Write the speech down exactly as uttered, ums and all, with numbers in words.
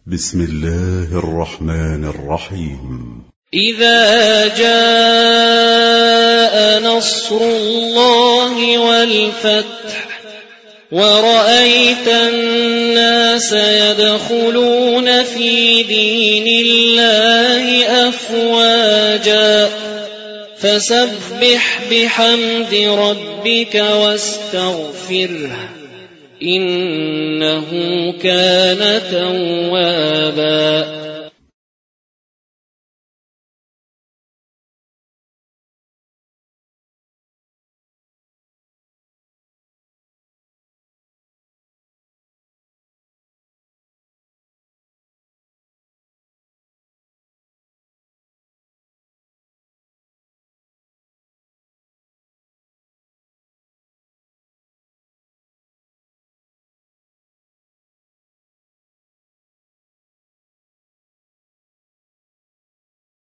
بسم الله الرحمن الرحيم. إذا جاء نصر الله والفتح ورأيت الناس يدخلون في دين الله أفواجا فسبح بحمد ربك واستغفره إنه كان توابا.